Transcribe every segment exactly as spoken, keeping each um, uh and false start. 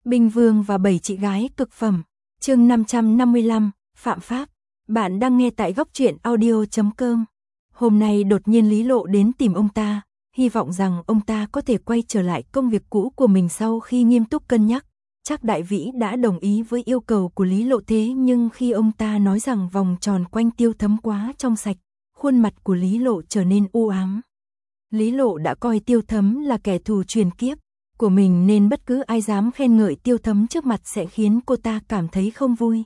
Binh Vương và bảy chị gái cực phẩm. Chương năm trăm năm mươi lăm, Phạm Pháp. Bạn đang nghe tại góc truyện audio chấm com. Hôm nay đột nhiên Lý Lộ đến tìm ông ta, hy vọng rằng ông ta có thể quay trở lại công việc cũ của mình sau khi nghiêm túc cân nhắc. Trác Đại Vĩ đã đồng ý với yêu cầu của Lý Lộ, thế nhưng khi ông ta nói rằng vòng tròn quanh Tiêu Thấm quá trong sạch, khuôn mặt của Lý Lộ trở nên u ám. Lý Lộ đã coi Tiêu Thấm là kẻ thù truyền kiếp của mình, nên bất cứ ai dám khen ngợi Tiêu Thấm trước mặt sẽ khiến cô ta cảm thấy không vui.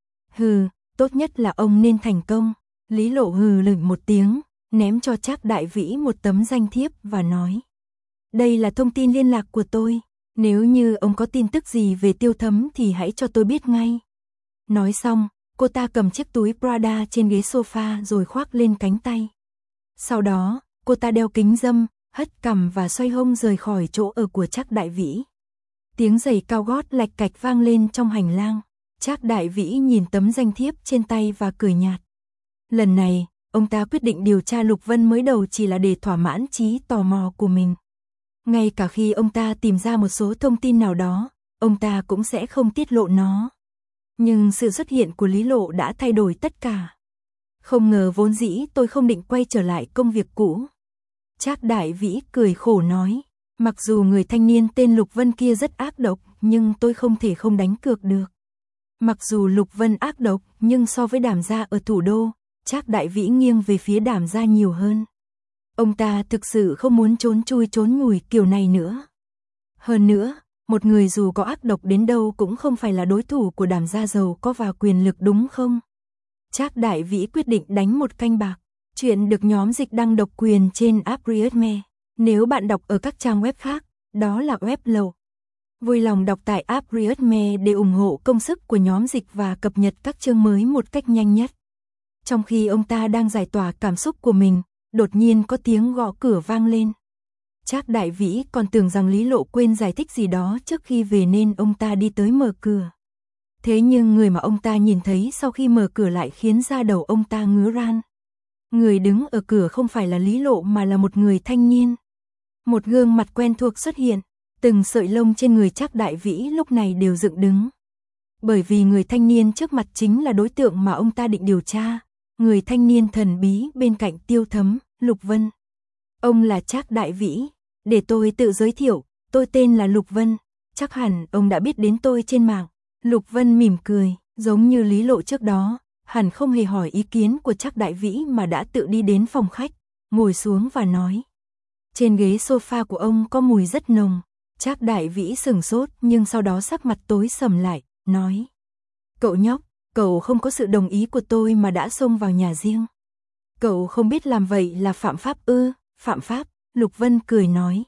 Hừ, tốt nhất là ông nên thành công. Lý Lộ hừ lửng một tiếng, ném cho Trác Đại Vĩ một tấm danh thiếp và nói: đây là thông tin liên lạc của tôi, nếu như ông có tin tức gì về Tiêu Thấm thì hãy cho tôi biết ngay. Nói xong, cô ta cầm chiếc túi Prada trên ghế sofa rồi khoác lên cánh tay. Sau đó, cô ta đeo kính râm, hất cằm và xoay hông rời khỏi chỗ ở của Trác Đại Vĩ. Tiếng giày cao gót lạch cạch vang lên trong hành lang. Trác Đại Vĩ nhìn tấm danh thiếp trên tay và cười nhạt. Lần này, ông ta quyết định điều tra Lục Vân mới đầu chỉ là để thỏa mãn trí tò mò của mình. Ngay cả khi ông ta tìm ra một số thông tin nào đó, ông ta cũng sẽ không tiết lộ nó. Nhưng sự xuất hiện của Lý Lộ đã thay đổi tất cả. Không ngờ vốn dĩ tôi không định quay trở lại công việc cũ. Trác Đại Vĩ cười khổ nói, mặc dù người thanh niên tên Lục Vân kia rất ác độc, nhưng tôi không thể không đánh cược được. Mặc dù Lục Vân ác độc, nhưng so với Đàm gia ở thủ đô, Trác Đại Vĩ nghiêng về phía Đàm gia nhiều hơn. Ông ta thực sự không muốn trốn chui trốn nhủi kiểu này nữa. Hơn nữa, một người dù có ác độc đến đâu cũng không phải là đối thủ của Đàm gia giàu có và quyền lực, đúng không? Trác Đại Vĩ quyết định đánh một canh bạc. Chuyện được nhóm dịch đăng độc quyền trên app Readme. Nếu bạn đọc ở các trang web khác, đó là web lậu. Vui lòng đọc tại app Readme để ủng hộ công sức của nhóm dịch và cập nhật các chương mới một cách nhanh nhất. Trong khi ông ta đang giải tỏa cảm xúc của mình, đột nhiên có tiếng gõ cửa vang lên. Trác Đại Vĩ còn tưởng rằng Lý Lộ quên giải thích gì đó trước khi về nên ông ta đi tới mở cửa. Thế nhưng người mà ông ta nhìn thấy sau khi mở cửa lại khiến da đầu ông ta ngứa ran. Người đứng ở cửa không phải là Lý Lộ mà là một người thanh niên. Một gương mặt quen thuộc xuất hiện, từng sợi lông trên người Trác Đại Vĩ lúc này đều dựng đứng. Bởi vì người thanh niên trước mặt chính là đối tượng mà ông ta định điều tra, người thanh niên thần bí bên cạnh Tiêu Thấm, Lục Vân. Ông là Trác Đại Vĩ, để tôi tự giới thiệu, tôi tên là Lục Vân, chắc hẳn ông đã biết đến tôi trên mạng. Lục Vân mỉm cười, giống như Lý Lộ trước đó, hẳn không hề hỏi ý kiến của Trác Đại Vĩ mà đã tự đi đến phòng khách, ngồi xuống và nói. Trên ghế sofa của ông có mùi rất nồng. Trác Đại Vĩ sửng sốt nhưng sau đó sắc mặt tối sầm lại, nói. Cậu nhóc, cậu không có sự đồng ý của tôi mà đã xông vào nhà riêng. Cậu không biết làm vậy là phạm pháp ư? Phạm pháp, Lục Vân cười nói.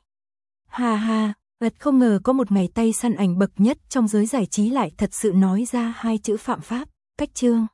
Ha ha, thật không ngờ có một ngày tay săn ảnh bậc nhất trong giới giải trí lại thật sự nói ra hai chữ phạm pháp. Cách chương.